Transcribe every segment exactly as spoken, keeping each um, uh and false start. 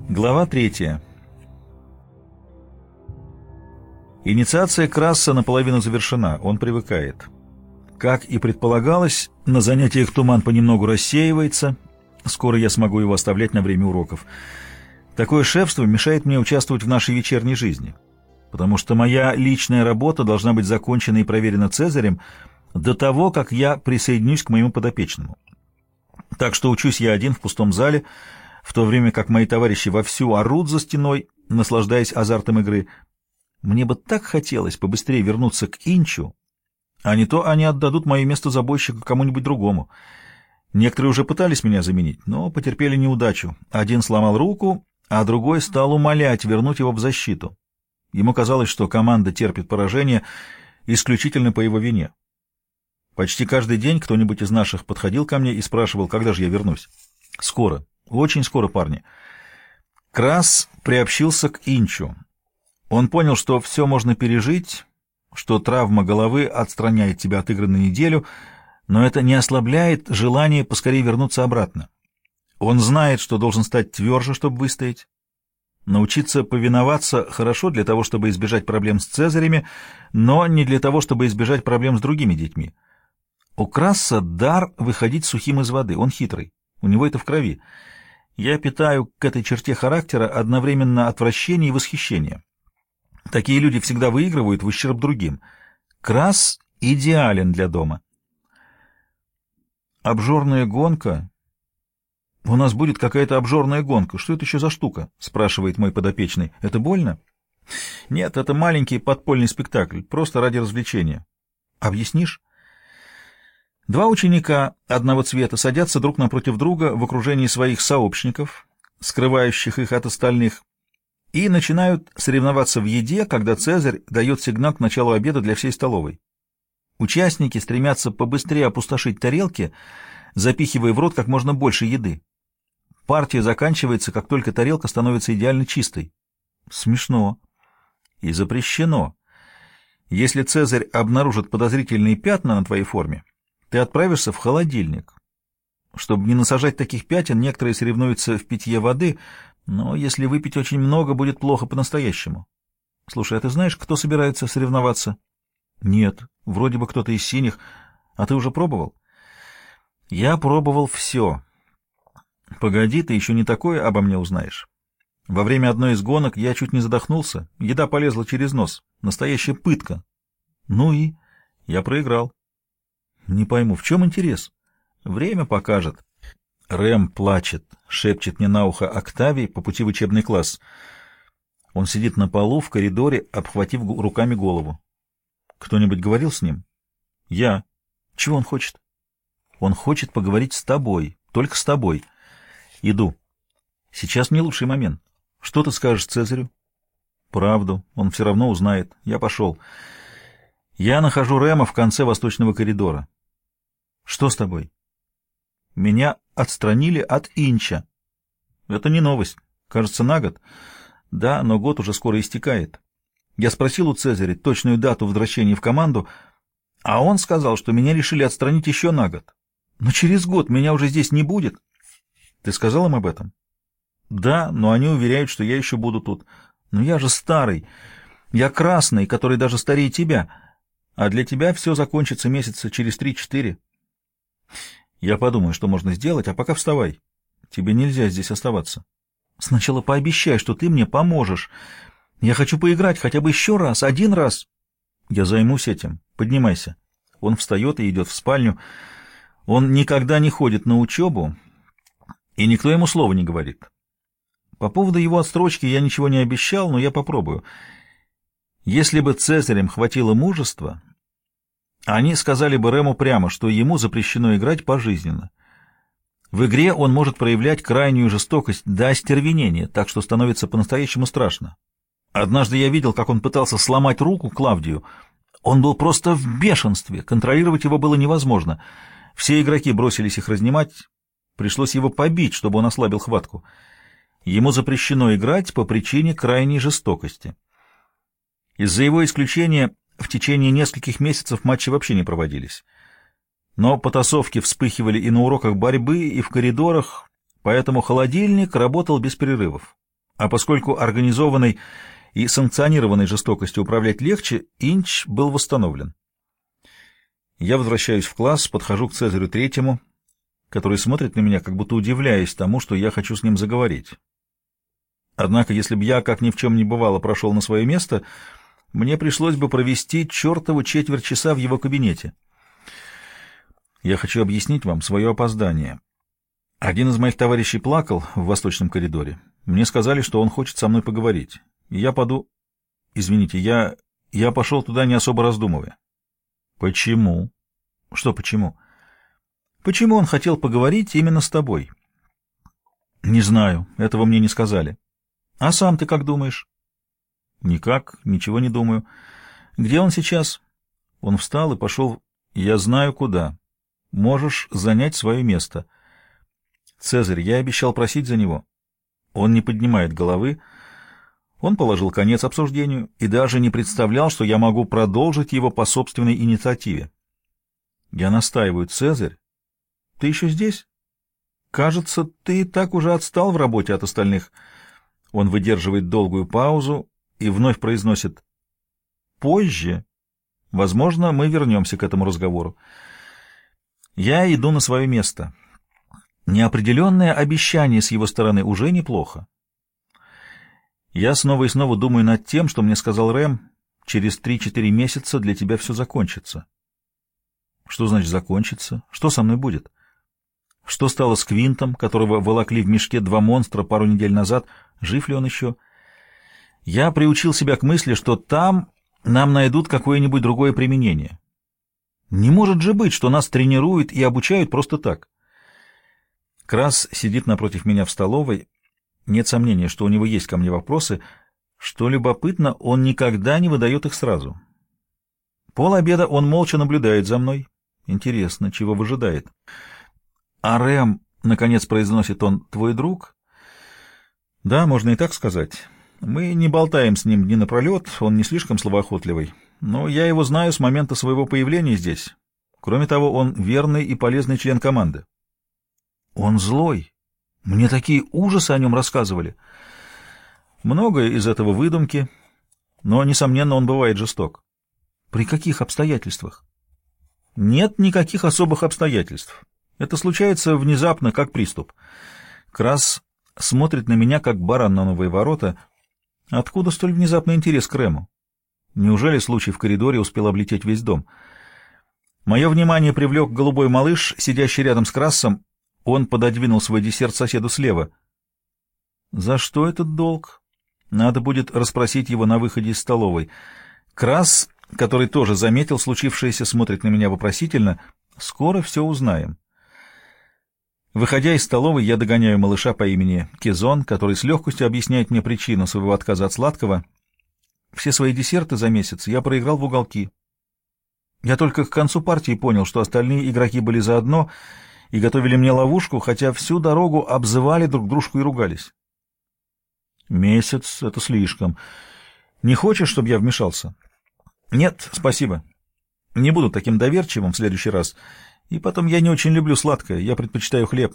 Глава третья. Инициация Красса наполовину завершена, он привыкает. Как и предполагалось, на занятиях туман понемногу рассеивается, скоро я смогу его оставлять на время уроков. Такое шефство мешает мне участвовать в нашей вечерней жизни, потому что моя личная работа должна быть закончена и проверена Цезарем до того, как я присоединюсь к моему подопечному. Так что учусь я один в пустом зале, в то время как мои товарищи вовсю орут за стеной, наслаждаясь азартом игры. Мне бы так хотелось побыстрее вернуться к Инчу, а не то они отдадут мое место забойщика кому-нибудь другому. Некоторые уже пытались меня заменить, но потерпели неудачу. Один сломал руку, а другой стал умолять вернуть его в защиту. Ему казалось, что команда терпит поражение исключительно по его вине. Почти каждый день кто-нибудь из наших подходил ко мне и спрашивал, когда же я вернусь. Скоро. Очень скоро, парни. Красс приобщился к Инчу. Он понял, что все можно пережить, что травма головы отстраняет тебя от игры на неделю, но это не ослабляет желание поскорее вернуться обратно. Он знает, что должен стать тверже, чтобы выстоять. Научиться повиноваться хорошо для того, чтобы избежать проблем с Цезарями, но не для того, чтобы избежать проблем с другими детьми. У Красса дар выходить сухим из воды, он хитрый, у него это в крови. Я питаю к этой черте характера одновременно отвращение и восхищение. Такие люди всегда выигрывают в ущерб другим. Красс идеален для дома. Обжорная гонка? У нас будет какая-то обжорная гонка. Что это еще за штука? Спрашивает мой подопечный. Это больно? Нет, это маленький подпольный спектакль, просто ради развлечения. Объяснишь? Два ученика одного цвета садятся друг напротив друга в окружении своих сообщников, скрывающих их от остальных, и начинают соревноваться в еде, когда Цезарь дает сигнал к началу обеда для всей столовой. Участники стремятся побыстрее опустошить тарелки, запихивая в рот как можно больше еды. Партия заканчивается, как только тарелка становится идеально чистой. Смешно. И запрещено. Если Цезарь обнаружит подозрительные пятна на твоей форме, ты отправишься в холодильник. Чтобы не насажать таких пятен, некоторые соревнуются в питье воды, но если выпить очень много, будет плохо по-настоящему. Слушай, а ты знаешь, кто собирается соревноваться? Нет, вроде бы кто-то из синих. А ты уже пробовал? Я пробовал все. Погоди, ты еще не такое обо мне узнаешь. Во время одной из гонок я чуть не задохнулся, еда полезла через нос. Настоящая пытка. Ну и? Я проиграл. Не пойму, в чем интерес? Время покажет. Рэм плачет, шепчет мне на ухо Октавий по пути в учебный класс. Он сидит на полу в коридоре, обхватив руками голову. Кто-нибудь говорил с ним? Я. Чего он хочет? Он хочет поговорить с тобой, только с тобой. Иду. Сейчас не лучший момент. Что ты скажешь Цезарю? Правду, он все равно узнает. Я пошел. Я нахожу Рэма в конце восточного коридора. Что с тобой? Меня отстранили от Инча. Это не новость. Кажется, на год. Да, но год уже скоро истекает. Я спросил у Цезаря точную дату возвращения в команду, а он сказал, что меня решили отстранить еще на год. Но через год меня уже здесь не будет. Ты сказал им об этом? Да, но они уверяют, что я еще буду тут. Но я же старый. Я красный, который даже старее тебя. А для тебя все закончится месяца через три-четыре. Я подумаю, что можно сделать, а пока вставай. Тебе нельзя здесь оставаться. Сначала пообещай, что ты мне поможешь. Я хочу поиграть хотя бы еще раз, один раз. Я займусь этим. Поднимайся. Он встает и идет в спальню. Он никогда не ходит на учебу, и никто ему слова не говорит. По поводу его отстрочки я ничего не обещал, но я попробую. Если бы Цезарям хватило мужества, они сказали бы Рэму прямо, что ему запрещено играть пожизненно. В игре он может проявлять крайнюю жестокость до остервенения, так что становится по-настоящему страшно. Однажды я видел, как он пытался сломать руку Клавдию. Он был просто в бешенстве, контролировать его было невозможно. Все игроки бросились их разнимать, пришлось его побить, чтобы он ослабил хватку. Ему запрещено играть по причине крайней жестокости. Из-за его исключения в течение нескольких месяцев матчи вообще не проводились. Но потасовки вспыхивали и на уроках борьбы, и в коридорах, поэтому холодильник работал без перерывов. А поскольку организованной и санкционированной жестокостью управлять легче, Инч был восстановлен. Я возвращаюсь в класс, подхожу к Цезарю Третьему, который смотрит на меня, как будто удивляясь тому, что я хочу с ним заговорить. Однако, если бы я, как ни в чем не бывало, прошел на свое место, мне пришлось бы провести чертову четверть часа в его кабинете. Я хочу объяснить вам свое опоздание. Один из моих товарищей плакал в восточном коридоре. Мне сказали, что он хочет со мной поговорить. И я поду... Извините, я... я пошел туда, не особо раздумывая. Почему? Что почему? Почему он хотел поговорить именно с тобой? Не знаю, этого мне не сказали. А сам ты как думаешь? Никак, ничего не думаю. Где он сейчас? Он встал и пошел... Я знаю, куда. Можешь занять свое место. Цезарь, я обещал просить за него. Он не поднимает головы. Он положил конец обсуждению и даже не представлял, что я могу продолжить его по собственной инициативе. Я настаиваю, Цезарь, ты еще здесь? Кажется, ты и так уже отстал в работе от остальных. Он выдерживает долгую паузу и вновь произносит: позже. Возможно, мы вернемся к этому разговору. Я иду на свое место. Неопределенное обещание с его стороны уже неплохо. Я снова и снова думаю над тем, что мне сказал Рэм: через три-четыре месяца для тебя все закончится. Что значит закончится? Что со мной будет? Что стало с Квинтом, которого волокли в мешке два монстра пару недель назад? Жив ли он еще? Я приучил себя к мысли, что там нам найдут какое-нибудь другое применение. Не может же быть, что нас тренируют и обучают просто так. Крас сидит напротив меня в столовой. Нет сомнения, что у него есть ко мне вопросы. Что любопытно, он никогда не выдает их сразу. Полобеда он молча наблюдает за мной. Интересно, чего выжидает. «А Рэм, — наконец произносит он, — твой друг?» «Да, можно и так сказать. Мы не болтаем с ним дни напролет, он не слишком словоохотливый. Но я его знаю с момента своего появления здесь. Кроме того, он верный и полезный член команды». «Он злой. Мне такие ужасы о нем рассказывали». «Многое из этого выдумки, но, несомненно, он бывает жесток». «При каких обстоятельствах?» «Нет никаких особых обстоятельств. Это случается внезапно, как приступ». Крас смотрит на меня, как баран на новые ворота. Откуда столь внезапный интерес к Рэму? Неужели случай в коридоре успел облететь весь дом? Мое внимание привлек голубой малыш, сидящий рядом с Красом. Он пододвинул свой десерт соседу слева. «За что этот долг?» Надо будет расспросить его на выходе из столовой. Крас, который тоже заметил случившееся, смотрит на меня вопросительно. Скоро все узнаем. Выходя из столовой, я догоняю малыша по имени Кезон, который с легкостью объясняет мне причину своего отказа от сладкого. Все свои десерты за месяц я проиграл в уголки. Я только к концу партии понял, что остальные игроки были заодно и готовили мне ловушку, хотя всю дорогу обзывали друг дружку и ругались. Месяц — это слишком. Не хочешь, чтобы я вмешался? Нет, спасибо. Не буду таким доверчивым в следующий раз. И потом, я не очень люблю сладкое, я предпочитаю хлеб.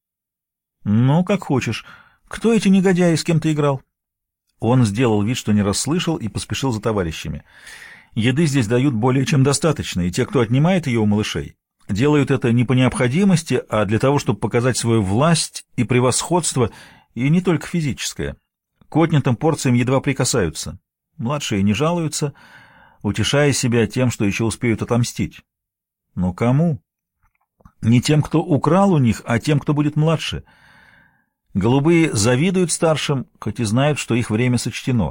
Ну, как хочешь. Кто эти негодяи, с кем ты играл? Он сделал вид, что не расслышал, и поспешил за товарищами. Еды здесь дают более чем достаточно, и те, кто отнимает ее у малышей, делают это не по необходимости, а для того, чтобы показать свою власть и превосходство, и не только физическое. К отнятым порциям едва прикасаются. Младшие не жалуются, утешая себя тем, что еще успеют отомстить. Но кому? Не тем, кто украл у них, а тем, кто будет младше. Голубые завидуют старшим, хоть и знают, что их время сочтено.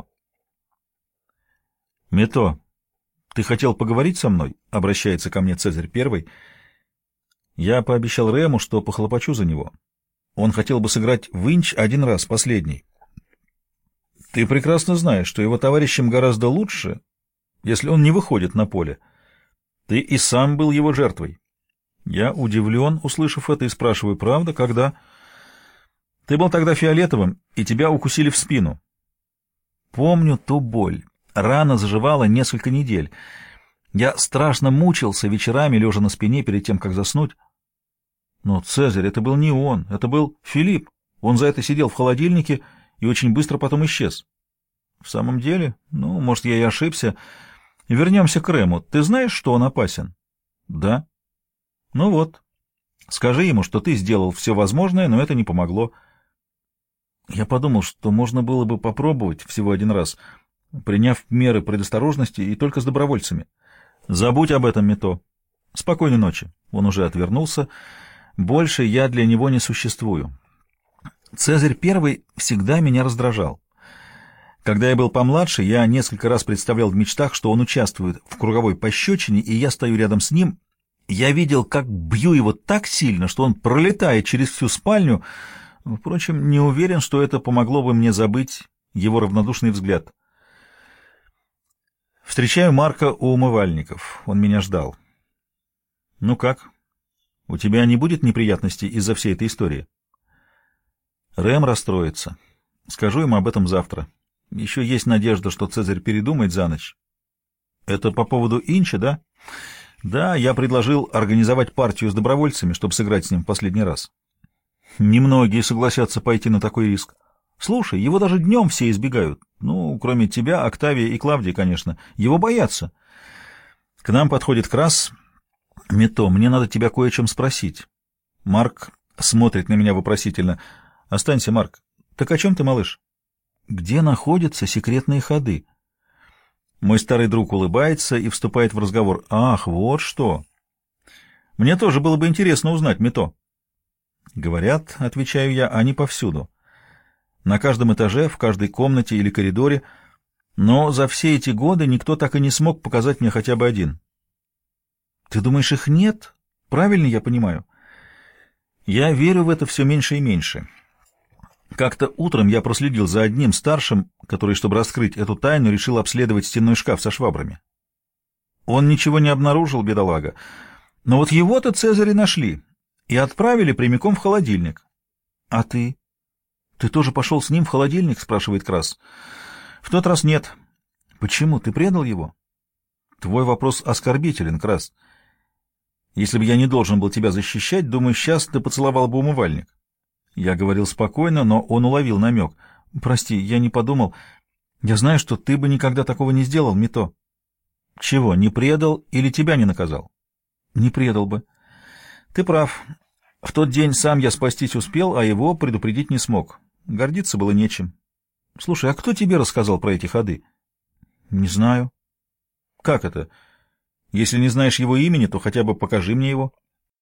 «Мето, ты хотел поговорить со мной?» — обращается ко мне Цезарь Первый. Я пообещал Рэму, что похлопочу за него. Он хотел бы сыграть в инч один раз, последний. Ты прекрасно знаешь, что его товарищам гораздо лучше, если он не выходит на поле. Ты и сам был его жертвой. Я удивлен, услышав это, и спрашиваю: правда, когда? Ты был тогда фиолетовым, и тебя укусили в спину. Помню ту боль. Рана заживала несколько недель. Я страшно мучился вечерами, лежа на спине перед тем, как заснуть. Но, Цезарь, это был не он, это был Филипп. Он за это сидел в холодильнике и очень быстро потом исчез. В самом деле? Ну, может, я и ошибся. Вернемся к Рэму. Ты знаешь, что он опасен? Да. Ну вот. Скажи ему, что ты сделал все возможное, но это не помогло. Я подумал, что можно было бы попробовать всего один раз, приняв меры предосторожности и только с добровольцами. Забудь об этом, Мито. Спокойной ночи. Он уже отвернулся. Больше я для него не существую. Цезарь Первый всегда меня раздражал. Когда я был помладше, я несколько раз представлял в мечтах, что он участвует в круговой пощечине, и я стою рядом с ним. Я видел, как бью его так сильно, что он пролетает через всю спальню. Впрочем, не уверен, что это помогло бы мне забыть его равнодушный взгляд. Встречаю Марка у умывальников. Он меня ждал. «Ну как? У тебя не будет неприятностей из-за всей этой истории?» Рэм расстроится. Скажу ему об этом завтра. Еще есть надежда, что Цезарь передумает за ночь. Это по поводу Инча, да? Да, я предложил организовать партию с добровольцами, чтобы сыграть с ним в последний раз. Немногие согласятся пойти на такой риск. Слушай, его даже днем все избегают. Ну, кроме тебя, Октавия и Клавдии, конечно. Его боятся. К нам подходит Крас. Мито, мне надо тебя кое о чем спросить. Марк смотрит на меня вопросительно. Останься, Марк. Так о чем ты, малыш? Где находятся секретные ходы? Мой старый друг улыбается и вступает в разговор. Ах, вот что. Мне тоже было бы интересно узнать, Мито. Говорят, отвечаю я, они повсюду. На каждом этаже, в каждой комнате или коридоре. Но за все эти годы никто так и не смог показать мне хотя бы один. Ты думаешь, их нет? Правильно я понимаю? Я верю в это все меньше и меньше. Как-то утром я проследил за одним старшим, который, чтобы раскрыть эту тайну, решил обследовать стенной шкаф со швабрами. Он ничего не обнаружил, бедолага. Но вот его-то Цезари нашли и отправили прямиком в холодильник. — А ты? Ты тоже пошел с ним в холодильник? — спрашивает Крас. — В тот раз нет. — Почему? Ты предал его? — Твой вопрос оскорбителен, Крас. Если бы я не должен был тебя защищать, думаю, сейчас ты поцеловал бы умывальник. Я говорил спокойно, но он уловил намек. «Прости, я не подумал. Я знаю, что ты бы никогда такого не сделал, Мито». «Чего, не предал или тебя не наказал?» «Не предал бы». «Ты прав. В тот день сам я спастись успел, а его предупредить не смог. Гордиться было нечем». «Слушай, а кто тебе рассказал про эти ходы?» «Не знаю». «Как это? Если не знаешь его имени, то хотя бы покажи мне его».